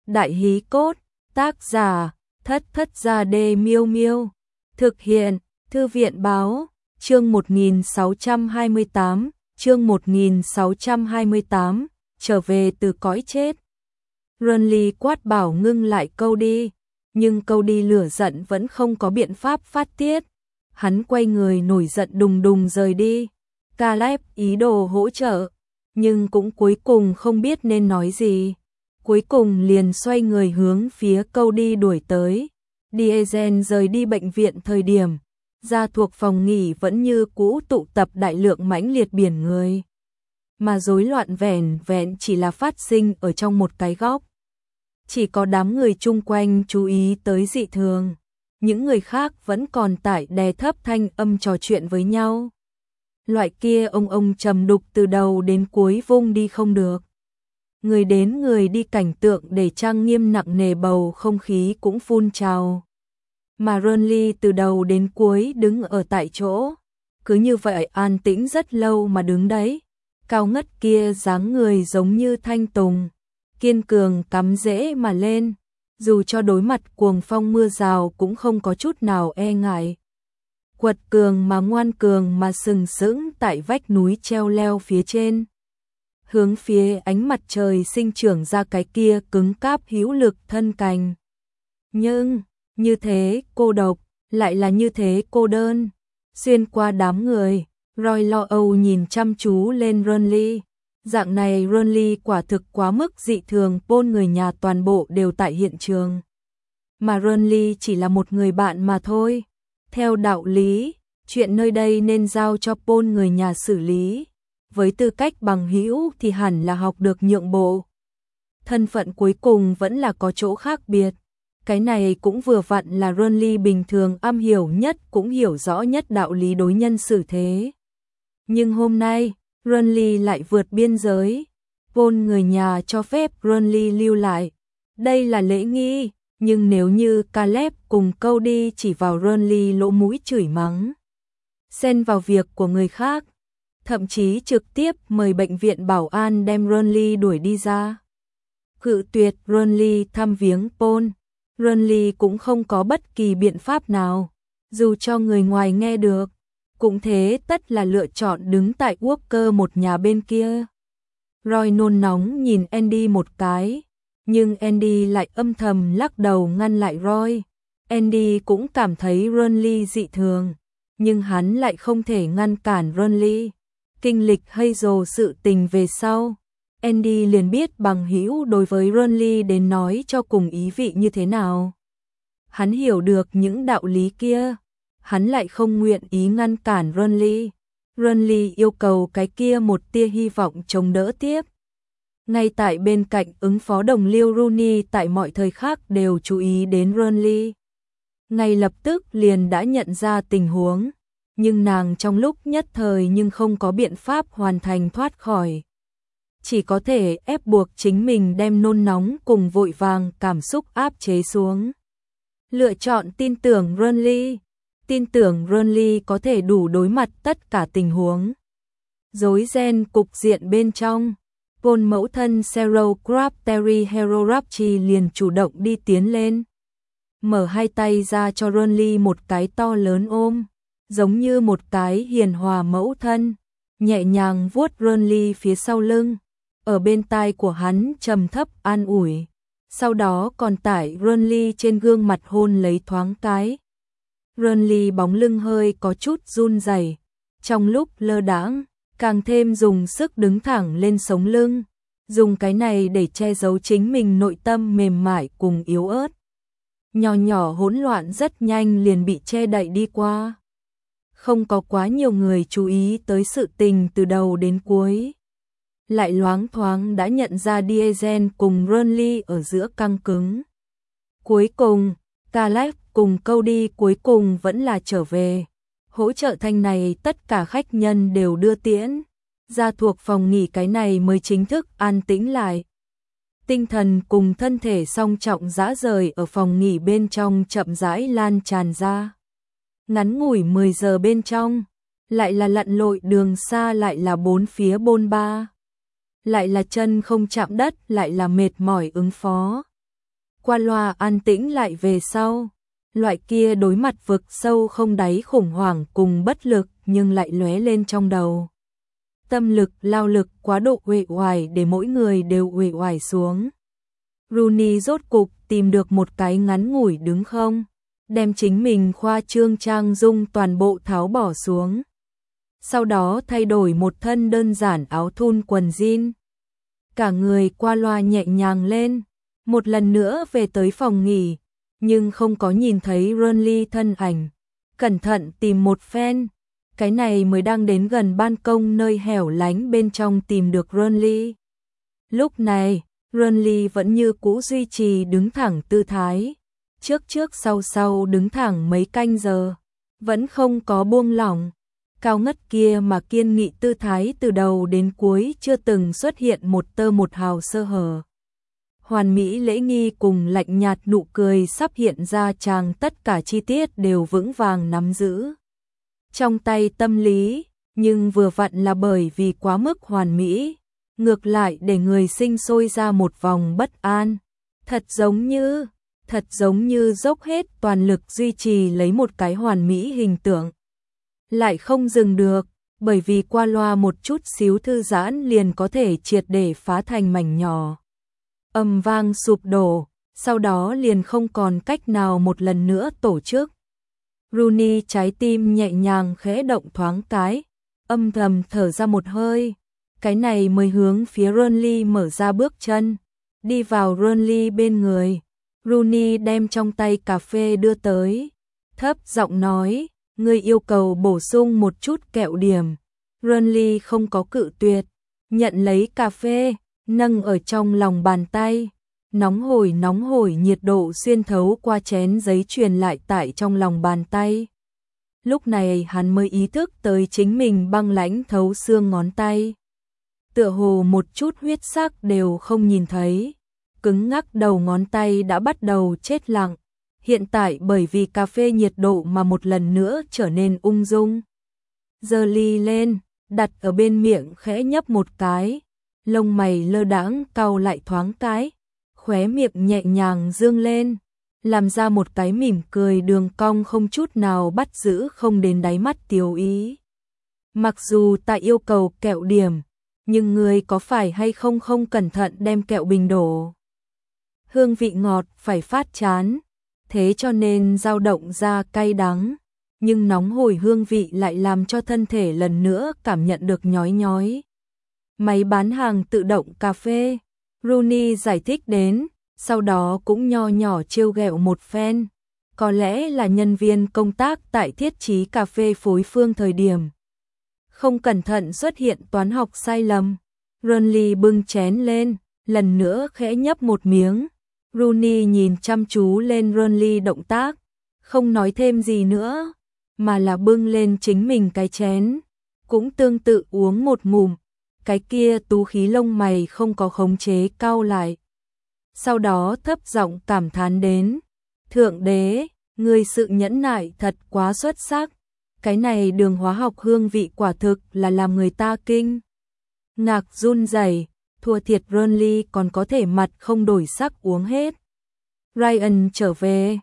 Đại hí cốt, tác giả, Thất Thất Gia Đê Miêu Miêu. Thực hiện, Thư viện báo, chương 1628, chương 1628, trở về từ cõi chết. Renly quát bảo ngưng lại câu đi, nhưng câu đi lửa giận vẫn không có biện pháp phát tiết. Hắn quay người nổi giận đùng đùng rời đi. Caleb ý đồ hỗ trợ, nhưng cũng cuối cùng không biết nên nói gì. Cuối cùng liền xoay người hướng phía câu đi đuổi tới. Diesen rời đi bệnh viện thời điểm, ra thuộc phòng nghỉ vẫn như cũ tụ tập đại lượng mãnh liệt biển người. Mà rối loạn vẻn vẹn chỉ là phát sinh ở trong một cái góc. Chỉ có đám người chung quanh chú ý tới dị thường. Những người khác vẫn còn tại đè thấp thanh âm trò chuyện với nhau. Loại kia ông trầm đục từ đầu đến cuối vung đi không được. Người đến người đi cảnh tượng để trang nghiêm nặng nề bầu không khí cũng phun trào. Mà Renly từ đầu đến cuối đứng ở tại chỗ. Cứ như vậy an tĩnh rất lâu mà đứng đấy. Cao ngất kia dáng người giống như thanh tùng. Kiên cường cắm rễ mà lên. Dù cho đối mặt cuồng phong mưa rào cũng không có chút nào e ngại. Quật cường mà ngoan cường mà sừng sững tại vách núi treo leo phía trên. Hướng phía ánh mặt trời sinh trưởng ra cái kia cứng cáp hữu lực thân cành. Nhưng, như thế cô độc, lại là như thế cô đơn. Xuyên qua đám người, Roy lo âu nhìn chăm chú lên Renly. Dạng này Renly quả thực quá mức dị thường, Paul người nhà toàn bộ đều tại hiện trường. Mà Renly chỉ là một người bạn mà thôi. Theo đạo lý, chuyện nơi đây nên giao cho Paul người nhà xử lý. Với tư cách bằng hữu thì hẳn là học được nhượng bộ. Thân phận cuối cùng vẫn là có chỗ khác biệt. Cái này cũng vừa vặn là Renly bình thường am hiểu nhất cũng hiểu rõ nhất đạo lý đối nhân xử thế. Nhưng hôm nay, Renly lại vượt biên giới. Paul người nhà cho phép Renly lưu lại. Đây là lễ nghi, nhưng nếu như Caleb cùng Cody chỉ vào Renly lỗ mũi chửi mắng, xen vào việc của người khác, thậm chí trực tiếp mời bệnh viện bảo an đem Renly đuổi đi ra. Cự tuyệt Renly thăm viếng Paul, Renly cũng không có bất kỳ biện pháp nào, dù cho người ngoài nghe được, cũng thế tất là lựa chọn đứng tại Walker một nhà bên kia. Roy nôn nóng nhìn Andy một cái, nhưng Andy lại âm thầm lắc đầu ngăn lại Roy. Andy cũng cảm thấy Renly dị thường, nhưng hắn lại không thể ngăn cản Renly. Kinh lịch Hazel sự tình về sau, Andy liền biết bằng hữu đối với Renly đến nói cho cùng ý vị như thế nào. Hắn hiểu được những đạo lý kia, hắn lại không nguyện ý ngăn cản Renly. Renly yêu cầu cái kia một tia hy vọng chống đỡ tiếp. Ngay tại bên cạnh ứng phó đồng liêu Rooney tại mọi thời khắc đều chú ý đến Renly. Ngay lập tức liền đã nhận ra tình huống, nhưng nàng trong lúc nhất thời nhưng không có biện pháp hoàn thành thoát khỏi. Chỉ có thể ép buộc chính mình đem nôn nóng cùng vội vàng cảm xúc áp chế xuống. Lựa chọn tin tưởng Renly. Tin tưởng Renly có thể đủ đối mặt tất cả tình huống. Rối ren cục diện bên trong, Paul mẫu thân Cheryl Crabtree Herorapchi liền chủ động đi tiến lên. Mở hai tay ra cho Renly một cái to lớn ôm, giống như một cái hiền hòa mẫu thân, nhẹ nhàng vuốt Renly phía sau lưng, ở bên tai của hắn trầm thấp an ủi, sau đó còn tải Renly trên gương mặt hôn lấy thoáng cái. Renly bóng lưng hơi có chút run rẩy, trong lúc lơ đãng, càng thêm dùng sức đứng thẳng lên sống lưng, dùng cái này để che giấu chính mình nội tâm mềm mại cùng yếu ớt. Nhỏ nhỏ hỗn loạn rất nhanh liền bị che đậy đi qua. Không có quá nhiều người chú ý tới sự tình từ đầu đến cuối. Lại loáng thoáng đã nhận ra Diesen cùng Renly ở giữa căng cứng. Cuối cùng, Caleb cùng Cody cuối cùng vẫn là trở về. Hỗ trợ thanh này tất cả khách nhân đều đưa tiễn. Ra thuộc phòng nghỉ cái này mới chính thức an tĩnh lại. Tinh thần cùng thân thể song trọng dã rời ở phòng nghỉ bên trong chậm rãi lan tràn ra. Ngắn ngủi 10 giờ bên trong, lại là lặn lội đường xa, lại là bốn phía bôn ba. Lại là chân không chạm đất, lại là mệt mỏi ứng phó. qua loa an tĩnh lại về sau. Loại kia đối mặt vực sâu không đáy khủng hoảng cùng bất lực nhưng lại lóe lên trong đầu. Tâm lực, lao lực quá độ uể oải để mỗi người đều uể oải xuống. Rooney rốt cục tìm được một cái ngắn ngủi đứng không, đem chính mình khoa trương trang dung toàn bộ tháo bỏ xuống. Sau đó thay đổi một thân đơn giản áo thun quần jean. Cả người qua loa nhẹ nhàng lên, một lần nữa về tới phòng nghỉ, nhưng không có nhìn thấy Ronly thân ảnh. Cẩn thận tìm một phen, cái này mới đang đến gần ban công nơi hẻo lánh bên trong tìm được Ronly. Lúc này, Ronly vẫn như cũ duy trì đứng thẳng tư thái, trước trước sau sau đứng thẳng mấy canh giờ, vẫn không có buông lỏng. Cao ngất kia mà kiên nghị tư thái từ đầu đến cuối chưa từng xuất hiện một tơ một hào sơ hở. Hoàn mỹ lễ nghi cùng lạnh nhạt nụ cười sắp hiện ra, chàng tất cả chi tiết đều vững vàng nắm giữ trong tay tâm lý, nhưng vừa vặn là bởi vì quá mức hoàn mỹ, ngược lại để người sinh sôi ra một vòng bất an. Thật giống như dốc hết toàn lực duy trì lấy một cái hoàn mỹ hình tượng. Lại không dừng được, bởi vì qua loa một chút xíu thư giãn liền có thể triệt để phá thành mảnh nhỏ. Âm vang sụp đổ, sau đó liền không còn cách nào một lần nữa tổ chức. Rooney trái tim nhẹ nhàng khẽ động thoáng cái, âm thầm thở ra một hơi, cái này mới hướng phía Ronly mở ra bước chân, đi vào Ronly bên người. Rooney đem trong tay cà phê đưa tới, thấp giọng nói, ngươi yêu cầu bổ sung một chút kẹo điểm. Ronly không có cự tuyệt, nhận lấy cà phê, nâng ở trong lòng bàn tay, nóng hổi nhiệt độ xuyên thấu qua chén giấy truyền lại tại trong lòng bàn tay. Lúc này hắn mới ý thức tới chính mình băng lãnh thấu xương ngón tay. Tựa hồ một chút huyết sắc đều không nhìn thấy, cứng ngắc đầu ngón tay đã bắt đầu chết lặng. Hiện tại bởi vì cà phê nhiệt độ mà một lần nữa trở nên ung dung. Giơ ly lên, đặt ở bên miệng khẽ nhấp một cái, lông mày lơ đãng cau lại thoáng cái, khóe miệng nhẹ nhàng dương lên, làm ra một cái mỉm cười đường cong không chút nào bắt giữ không đến đáy mắt tiêu ý. Mặc dù ta yêu cầu kẹo điểm, nhưng ngươi có phải hay không không cẩn thận đem kẹo bình đổ. Hương vị ngọt phải phát chán, thế cho nên dao động ra cay đắng, nhưng nóng hổi hương vị lại làm cho thân thể lần nữa cảm nhận được nhói nhói. Máy bán hàng tự động cà phê, Rooney giải thích đến, sau đó cũng nho nhỏ trêu ghẹo một phen, có lẽ là nhân viên công tác tại thiết trí cà phê phối phương thời điểm không cẩn thận xuất hiện toán học sai lầm. Ronly bưng chén lên, lần nữa khẽ nhấp một miếng. Rooney nhìn chăm chú lên Ronly động tác, không nói thêm gì nữa, mà là bưng lên chính mình cái chén, cũng tương tự uống một ngụm. Cái kia tú khí lông mày không có khống chế cau lại. Sau đó thấp giọng cảm thán đến, Thượng đế, người sự nhẫn nại thật quá xuất sắc. Cái này đường hóa học hương vị quả thực là làm người ta kinh ngạc run rẩy. Thua thiệt Ronly còn có thể mặt không đổi sắc uống hết. Ryan trở về,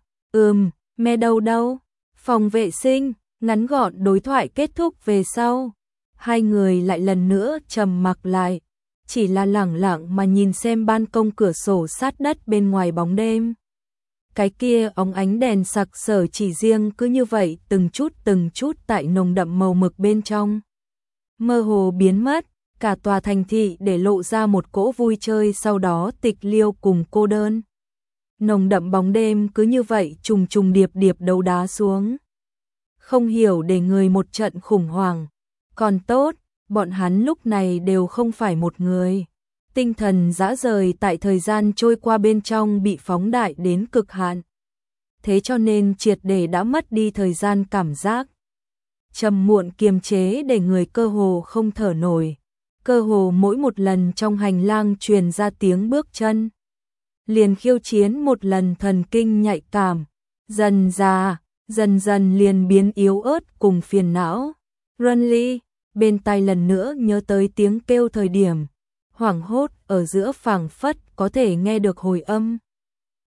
mẹ đâu, phòng vệ sinh, ngắn gọn đối thoại kết thúc về sau. Hai người lại lần nữa trầm mặc lại, chỉ là lẳng lặng mà nhìn xem ban công cửa sổ sát đất bên ngoài bóng đêm. Cái kia óng ánh đèn sặc sỡ chỉ riêng cứ như vậy từng chút tại nồng đậm màu mực bên trong. Mơ hồ biến mất, cả tòa thành thị để lộ ra một cỗ vui chơi sau đó tịch liêu cùng cô đơn. Nồng đậm bóng đêm cứ như vậy trùng điệp đấu đá xuống. Không hiểu để người một trận khủng hoảng. Còn tốt, bọn hắn lúc này đều không phải một người. Tinh thần dã rời tại thời gian trôi qua bên trong bị phóng đại đến cực hạn. Thế cho nên triệt để đã mất đi thời gian cảm giác. Trầm muộn kiềm chế để người cơ hồ không thở nổi. Cơ hồ mỗi một lần trong hành lang truyền ra tiếng bước chân, liền khiêu chiến một lần thần kinh nhạy cảm, dần dần liền biến yếu ớt cùng phiền não. Ronly, bên tai lần nữa nhớ tới tiếng kêu thời điểm, hoảng hốt ở giữa phảng phất có thể nghe được hồi âm.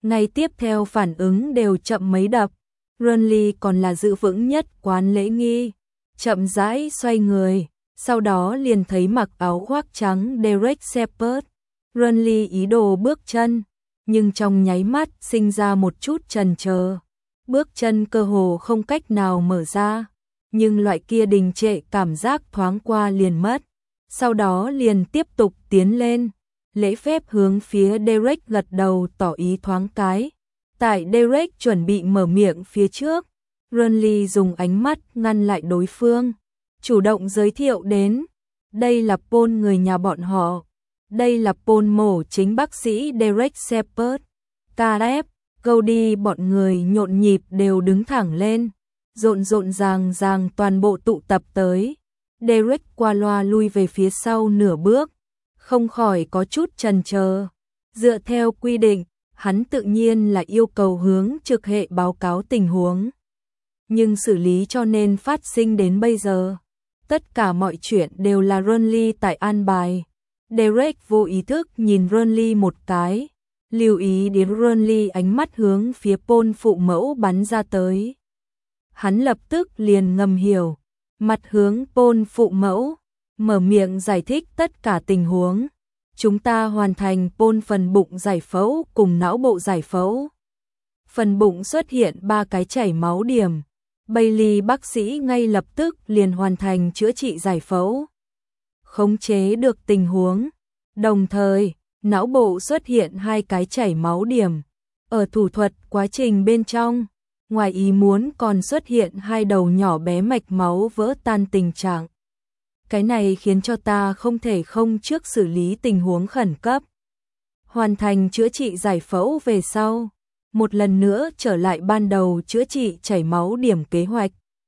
Ngay tiếp theo phản ứng đều chậm mấy đập. Renly còn là giữ vững nhất quán lễ nghi, chậm rãi xoay người, sau đó liền thấy mặc áo khoác trắng Derek Shepherd. Renly ý đồ bước chân, nhưng trong nháy mắt sinh ra một chút chần chờ. Bước chân cơ hồ không cách nào mở ra, nhưng loại kia đình trệ cảm giác thoáng qua liền mất. Sau đó liền tiếp tục tiến lên, lễ phép hướng phía Derek gật đầu tỏ ý thoáng cái. Tại Derek chuẩn bị mở miệng phía trước, Renly dùng ánh mắt ngăn lại đối phương, chủ động giới thiệu đến. Đây là Paul người nhà bọn họ. Đây là Paul mổ chính bác sĩ Derek Shepherd. KF, Cody bọn người nhộn nhịp đều đứng thẳng lên, rộn ràng toàn bộ tụ tập tới. Derek qua loa lui về phía sau nửa bước, không khỏi có chút chần chờ. Dựa theo quy định, hắn tự nhiên là yêu cầu hướng trực hệ báo cáo tình huống. Nhưng xử lý cho nên phát sinh đến bây giờ, tất cả mọi chuyện đều là Renly tại an bài. Derek vô ý thức nhìn Renly một cái, lưu ý đến Renly ánh mắt hướng phía Paul phụ mẫu bắn ra tới. Hắn lập tức liền ngầm hiểu, mặt hướng Paul phụ mẫu, mở miệng giải thích tất cả tình huống. Chúng ta hoàn thành Paul phần bụng giải phẫu cùng não bộ giải phẫu. Phần bụng xuất hiện 3 cái chảy máu điểm. Bailey bác sĩ ngay lập tức liền hoàn thành chữa trị giải phẫu, khống chế được tình huống. Đồng thời, não bộ xuất hiện 2 cái chảy máu điểm. Ở thủ thuật quá trình bên trong, ngoài ý muốn còn xuất hiện 2 đầu nhỏ bé mạch máu vỡ tan tình trạng. Cái này khiến cho ta không thể không trước xử lý tình huống khẩn cấp. Hoàn thành chữa trị giải phẫu về sau, một lần nữa trở lại ban đầu chữa trị chảy máu điểm kế hoạch.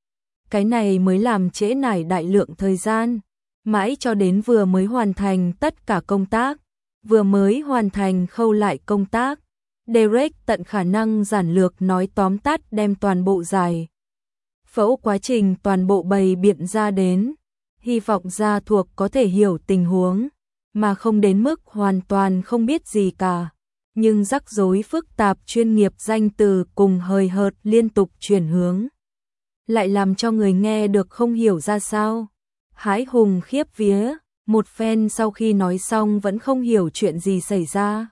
Cái này mới làm trễ nải đại lượng thời gian, mãi cho đến vừa mới hoàn thành tất cả công tác, vừa mới hoàn thành khâu lại công tác. Derek tận khả năng giản lược nói tóm tắt đem toàn bộ giải phẫu quá trình toàn bộ bày biện ra đến, hy vọng gia thuộc có thể hiểu tình huống, mà không đến mức hoàn toàn không biết gì cả. Nhưng rắc rối phức tạp chuyên nghiệp danh từ cùng hời hợt liên tục chuyển hướng, lại làm cho người nghe được không hiểu ra sao. Hãi hùng khiếp vía, một phen sau khi nói xong vẫn không hiểu chuyện gì xảy ra.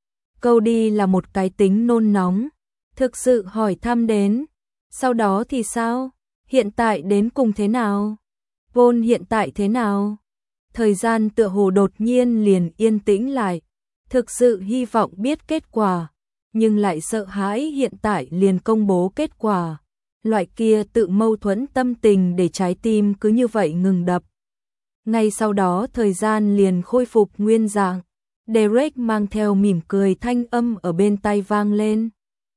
Cody là một cái tính nôn nóng, thực sự hỏi thăm đến. Sau đó thì sao? Hiện tại đến cùng thế nào? Paul hiện tại thế nào? Thời gian tựa hồ đột nhiên liền yên tĩnh lại. Thực sự hy vọng biết kết quả, nhưng lại sợ hãi hiện tại liền công bố kết quả. Loại kia tự mâu thuẫn tâm tình để trái tim cứ như vậy ngừng đập. Ngay sau đó thời gian liền khôi phục nguyên dạng. Derek mang theo mỉm cười thanh âm ở bên tai vang lên.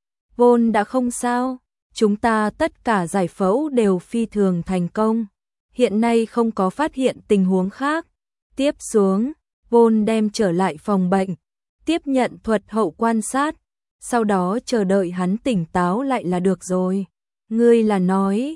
Paul đã không sao, chúng ta tất cả giải phẫu đều phi thường thành công. Hiện nay không có phát hiện tình huống khác. Tiếp xuống, Paul đem trở lại phòng bệnh, tiếp nhận thuật hậu quan sát, sau đó chờ đợi hắn tỉnh táo lại là được rồi. Ngươi là nói,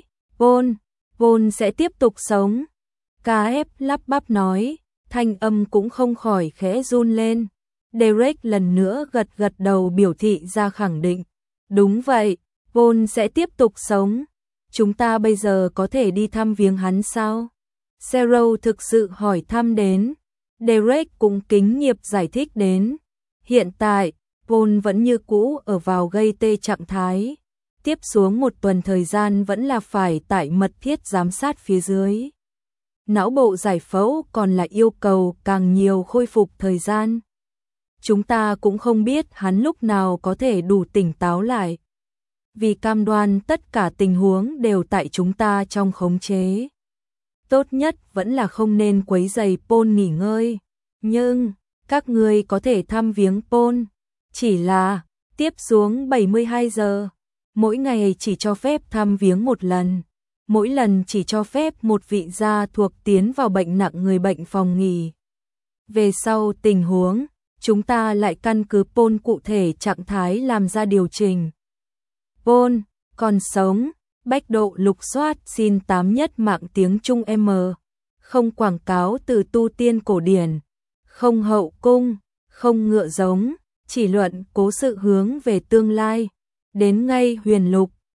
Paul sẽ tiếp tục sống. KF lắp bắp nói, thanh âm cũng không khỏi khẽ run lên. Derek lần nữa gật đầu biểu thị ra khẳng định. Đúng vậy, Paul sẽ tiếp tục sống. Chúng ta bây giờ có thể đi thăm viếng hắn sao? Sarah thực sự hỏi thăm đến. Derek cũng kính nghiệp giải thích đến. Hiện tại, Paul vẫn như cũ ở vào gây tê trạng thái. Tiếp xuống một tuần thời gian vẫn là phải tại mật thiết giám sát phía dưới. Não bộ giải phẫu còn là yêu cầu càng nhiều khôi phục thời gian. Chúng ta cũng không biết hắn lúc nào có thể đủ tỉnh táo lại. Vì cam đoan tất cả tình huống đều tại chúng ta trong khống chế. Tốt nhất vẫn là không nên quấy rầy Paul nghỉ ngơi. Nhưng, các ngươi có thể thăm viếng Paul. Chỉ là, tiếp xuống 72 giờ. Mỗi ngày chỉ cho phép thăm viếng một lần. Mỗi lần chỉ cho phép một vị gia thuộc tiến vào bệnh nặng người bệnh phòng nghỉ. Về sau tình huống, chúng ta lại căn cứ Paul cụ thể trạng thái làm ra điều chỉnh. Paul, còn sống, bách độ lục soát xin 8 nhất mạng tiếng Trung M. Không quảng cáo từ tu tiên cổ điển, không hậu cung, không ngựa giống, chỉ luận cố sự hướng về tương lai. Đến ngay huyền lục,